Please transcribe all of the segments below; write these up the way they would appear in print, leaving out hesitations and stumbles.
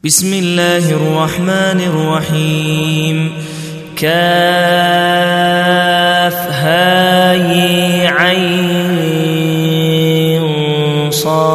بسم الله الرحمن الرحيم كافها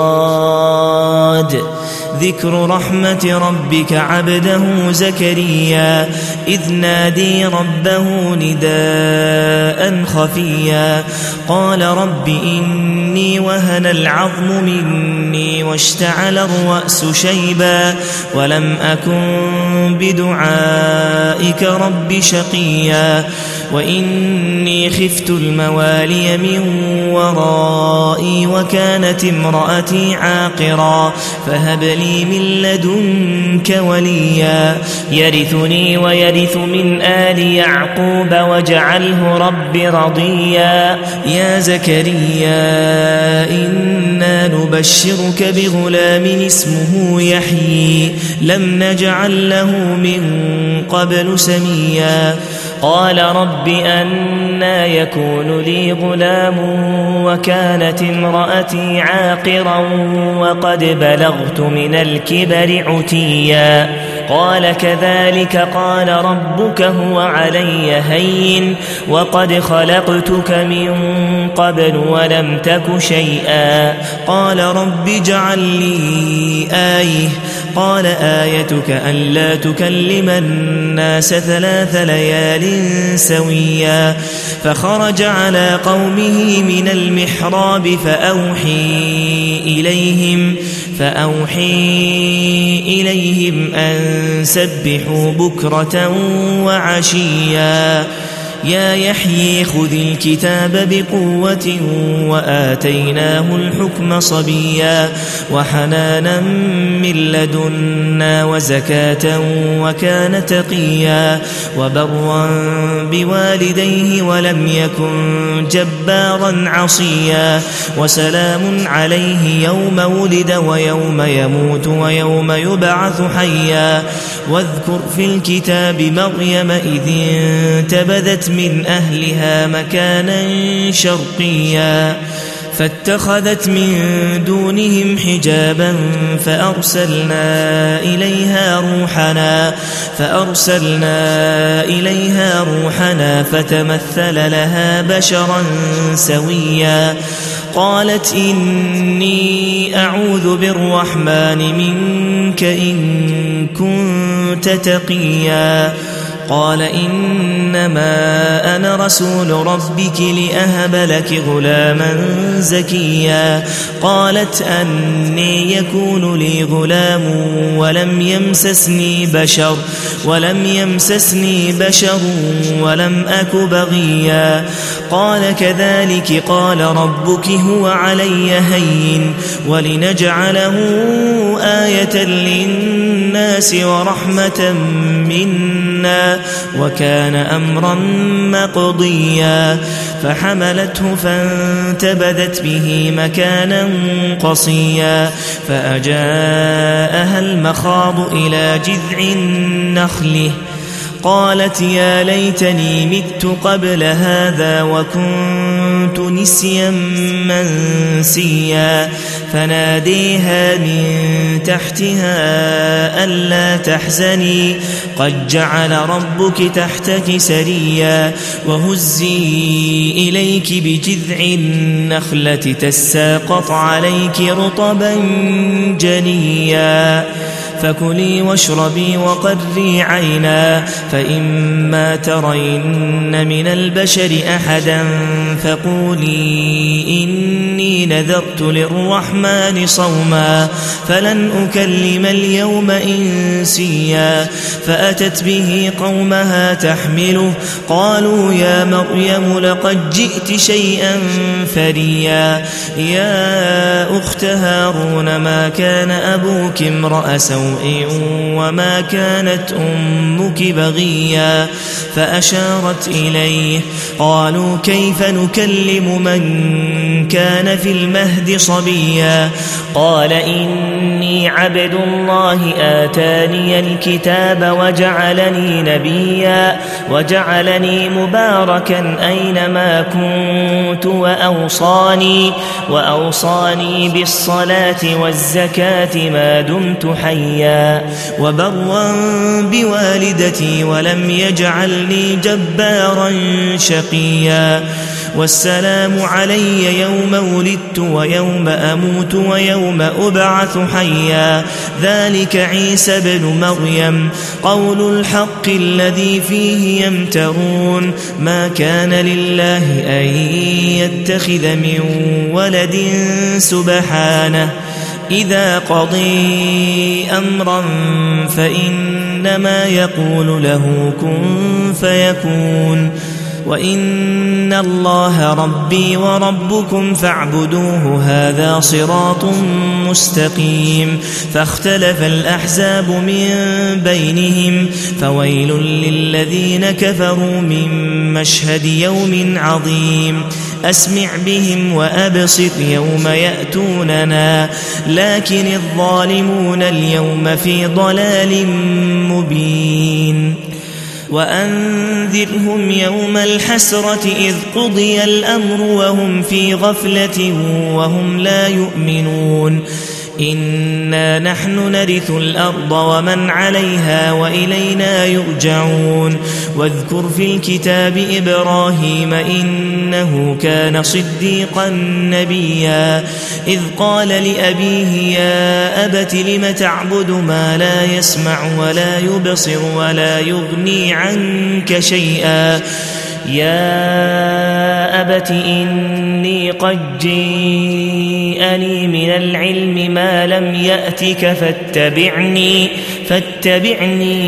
صاد ذكر رحمة ربك عبده زكريا إذ نادي ربه نداء خفيا قال رب إني وهن العظم مني واشتعل الرأس شيبا ولم أكن بدعائك رب شقيا وإني خفت الموالي من ورائي وكانت امرأتي عاقرا فهب لي من لدنك وليا يرثني ويرث من آل يعقوب واجعله رب رضيا يا زكريا إنا نبشرك بغلام اسمه يحيى لم نجعل له من قبل سميا قال رب أنى يكون لي غلام وكانت امرأتي عاقرا وقد بلغت من الكبر عتيا قال كذلك قال ربك هو علي هين وقد خلقتك من قبل ولم تك شيئا قال رب اجعل لي آية قال آيتك ألا تكلم الناس 3 ليال سويا فخرج على قومه من المحراب فأوحي إليهم أن سبحوا بكرة وعشيا يا يحيى خذ الكتاب بقوة وآتيناه الحكم صبيا وحنانا من لدنا وزكاة وكان تقيا وبرا بوالديه ولم يكن جبارا عصيا وسلام عليه يوم ولد ويوم يموت ويوم يبعث حيا واذكر في الكتاب مريم إذ انتبذت من أهلها مكانا شرقيا فاتخذت من دونهم حجابا فأرسلنا إليها روحنا فتمثل لها بشرا سويا قالت إني أعوذ بالرحمن منك إن كنت تقيا قال إنما أنا رسول ربك لأهب لك غلاما زكيا قالت أني يكون لي غلام ولم يمسسني بشر ولم أك بغيا قال كذلك قال ربك هو علي هين ولنجعله آية للناس ورحمة منا وكان أمرا مقضيا فحملته فانتبذت به مكانا قصيا فأجاءها المخاض إلى جذع النخل قالت يا ليتني مت قبل هذا وكنت نسيا منسيا فناديها من تحتها ألا تحزني قد جعل ربك تحتك سريا وهزي إليك بجذع النخلة تساقط عليك رطبا جنيا فكلي واشربي وقري عينا فإما ترين من البشر أحدا فقولي إني نذرت للرحمن صوما فلن أكلم اليوم إنسيا فأتت به قومها تحمله قالوا يا مريم لقد جئت شيئا فريا يا أخت هارون ما كان أبوك امرأ سوء وما كانت أمك بغيا فأشارت إليه قالوا كيف نكلم من كان في المهد صبيا قال إني عبد الله آتاني الكتاب وجعلني نبيا وجعلني مباركا أينما كنت وأوصاني بالصلاة والزكاة ما دمت حيا هديا وبرا بوالدتي ولم يجعلني جبارا شقيا والسلام علي يوم ولدت ويوم أموت ويوم أبعث حيا ذلك عيسى بن مريم قول الحق الذي فيه يمترون ما كان لله أن يتخذ من ولد سبحانه إذا قضي أمرا فإنما يقول له كن فيكون وإن الله ربي وربكم فاعبدوه هذا صراط مستقيم فاختلف الأحزاب من بينهم فويل للذين كفروا من مشهد يوم عظيم أسمع بهم وأبصر يوم يأتوننا لكن الظالمون اليوم في ضلال مبين وأنذرهم يوم الحسرة إذ قضي الأمر وهم في غفلة وهم لا يؤمنون إنا نحن نرث الأرض ومن عليها وإلينا يرجعون واذكر في الكتاب إبراهيم إنه كان صديقا نبيا إذ قال لأبيه يا أبت لم تعبد ما لا يسمع ولا يبصر ولا يغني عنك شيئا يا أبت إني قد جيءني من العلم ما لم يأتك فاتبعني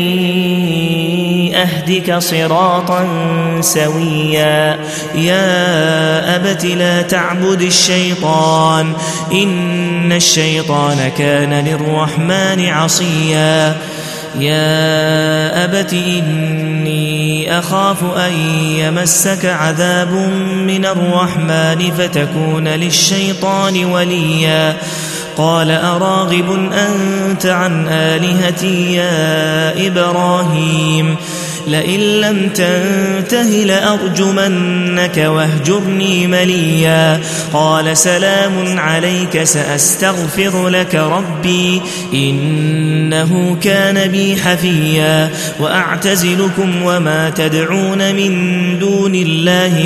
أهدك صراطا سويا يا أبت لا تعبد الشيطان إن الشيطان كان للرحمن عصيا يا أبت إني أخاف أن يمسك عذاب من الرحمن فتكون للشيطان وليا قال أراغب أنت عن آلهتي يا إبراهيم لئن لم تنته لأرجمنك واهجرني مليا قال سلام عليك سأستغفر لك ربي إنه كان بي حفيا وأعتزلكم وما تدعون من دون الله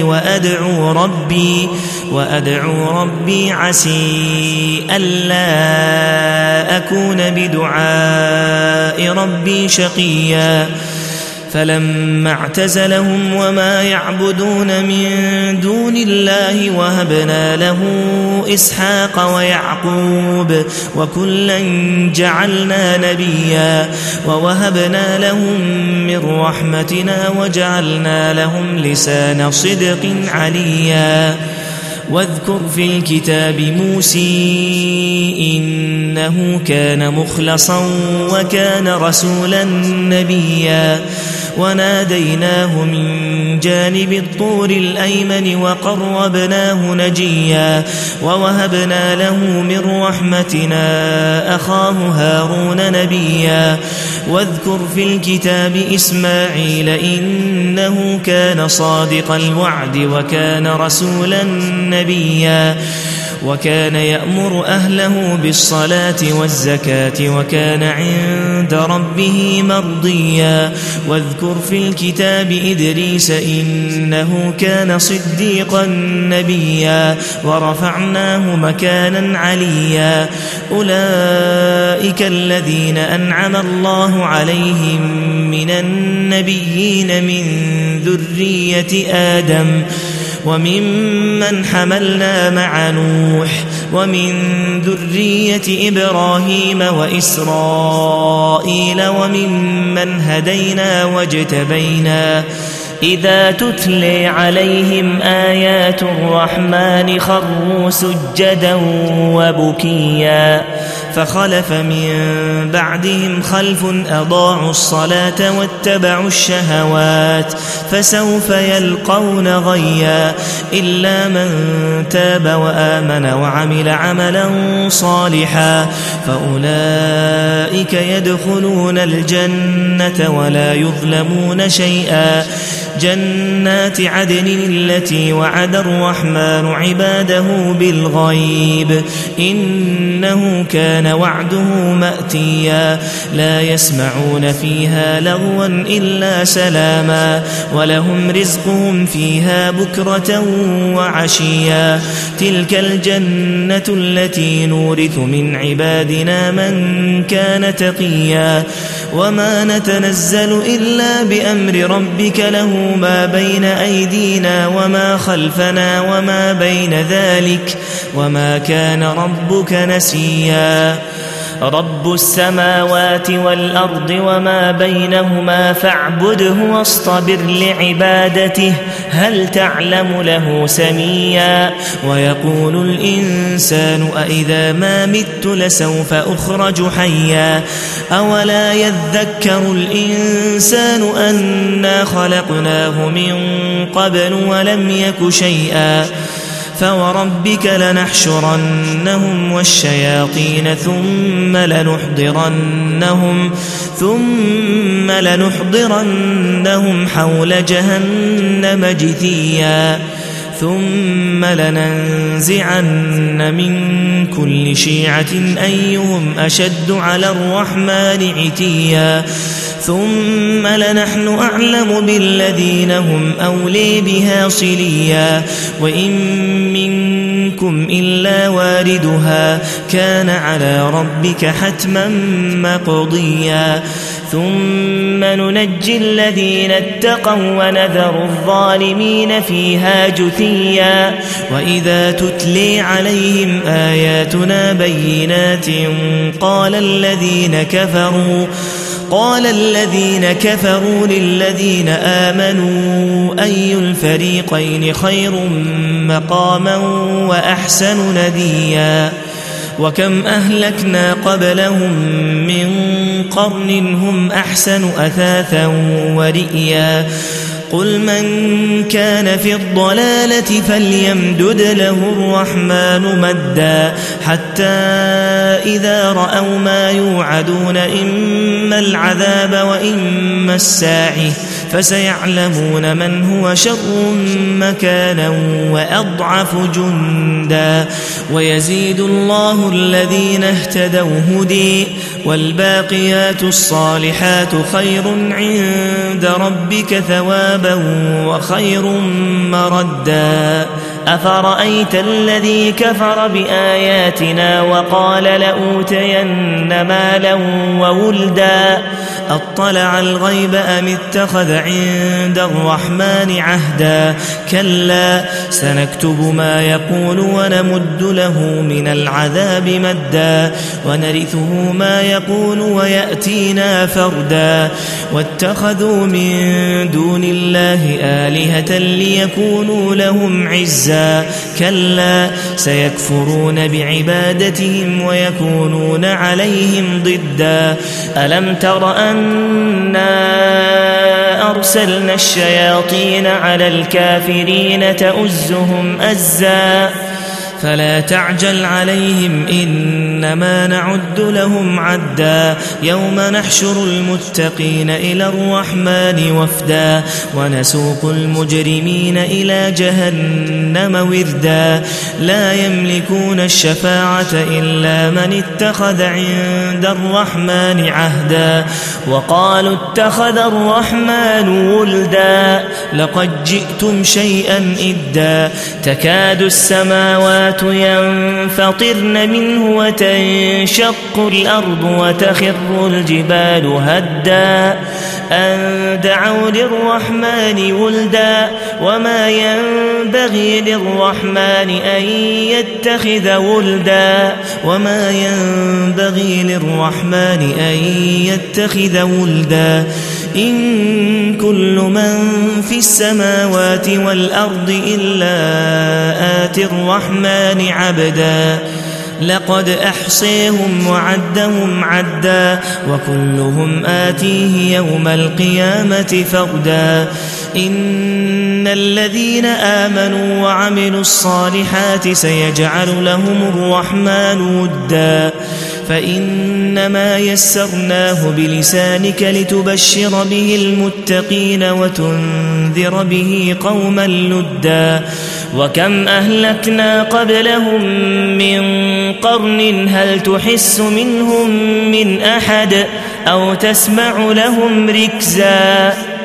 وأدعو ربي عسي ألا أكون بدعاء ربي شقيا فلما اعتزلهم وما يعبدون من دون الله وهبنا له إسحاق ويعقوب وكلا جعلنا نبيا ووهبنا لهم من رحمتنا وجعلنا لهم لسان صدق عليا واذكر في الكتاب موسى إنه كان مخلصا وكان رسولا نبيا وناديناه من جانب الطور الأيمن وقربناه نجيا ووهبنا له من رحمتنا أخاه هارون نبيا واذكر في الكتاب إسماعيل إنه كان صادق الوعد وكان رسولا نبيا وكان يأمر أهله بالصلاة والزكاة وكان عند ربه مرضيا واذكر في الكتاب إدريس إنه كان صديقا نبيا ورفعناه مكانا عليا أولئك الذين أنعم الله عليهم من النبيين من ذرية آدم وممن حملنا مع نوح ومن ذرية إبراهيم وإسرائيل وممن هدينا واجتبينا إذا تتلي عليهم آيات الرحمن خروا سجدا وبكيا فخلف من بعدهم خلف أضاعوا الصلاة واتبعوا الشهوات فسوف يلقون غيا إلا من تاب وآمن وعمل عملا صالحا فأولئك يدخلون الجنة ولا يظلمون شيئا جنات عدن التي وعد الرحمن عباده بالغيب إنه كان كان وعده مأتيا لا يسمعون فيها لغوا إلا سلاما ولهم رزقهم فيها بكرة وعشيا تلك الجنة التي نورث من عبادنا من كان تقيا وما نتنزل إلا بأمر ربك له ما بين أيدينا وما خلفنا وما بين ذلك وما كان ربك نسيا رب السماوات والأرض وما بينهما فاعبده واصطبر لعبادته هل تعلم له سميا ويقول الإنسان أإذا ما مت لسوف أخرج حيا أولا يذكر الإنسان أنا خلقناه من قبل ولم يك شيئا فوربك لنحشرنهم والشياطين ثم لنحضرنهم حول جهنم جثيا ثم لننزعن من كل شيعة أيهم أشد على الرحمن عتيا ثم لنحن أعلم بالذين هم أولي بها صليا وإن منكم إلا واردها كان على ربك حتما مقضيا ثم ننجي الذين اتقوا ونذر الظالمين فيها جثيا وإذا تتلي عليهم آياتنا بينات قال الذين كفروا للذين آمنوا أي الفريقين خير مقاما وأحسن نديا وكم أهلكنا قبلهم من قرن هم أحسن أثاثا ورئيا قل من كان في الضلالة فليمدد له الرحمن مدا حتى إذا رأوا ما يوعدون إما العذاب وإما الساعة فسيعلمون من هو شر مكانا وأضعف جندا ويزيد الله الذين اهتدوا هدي والباقيات الصالحات خير عند ربك ثوابا وخير مردا أفرأيت الذي كفر بآياتنا وقال لأوتين مالا وولدا أطلع الغيب أم اتخذ عند الرحمن عهدا كلا سنكتب ما يقول ونمد له من العذاب مدا ونرثه ما يقول ويأتينا فردا واتخذوا من دون الله آلهة ليكونوا لهم عزا كلا سيكفرون بعبادتهم ويكونون عليهم ضدا ألم تر أنا أرسلنا الشياطين على الكافرين تؤزهم أزا فلا تعجل عليهم إنما نعد لهم عدا يوم نحشر المتقين إلى الرحمن وفدا ونسوق المجرمين إلى جهنم وردا لا يملكون الشفاعة إلا من اتخذ عند الرحمن عهدا وقالوا اتخذ الرحمن ولدا لقد جئتم شيئا إدا تكاد السماوات ينفطرن منه وتنشق الأرض وتخر الجبال هدا أن دعوا للرحمن ولدا وما ينبغي للرحمن أن يتخذ ولدا إن كل من في السماوات والأرض إلا آتي الرحمن عبدا لقد أحصيهم وعدهم عدا وكلهم آتيه يوم القيامة فردا إن الذين آمنوا وعملوا الصالحات سيجعل لهم الرحمن ودا فإنما يسرناه بلسانك لتبشر به المتقين وتنذر به قوما لدا وكم أهلكنا قبلهم من قرن هل تحس منهم من أحد أو تسمع لهم ركزا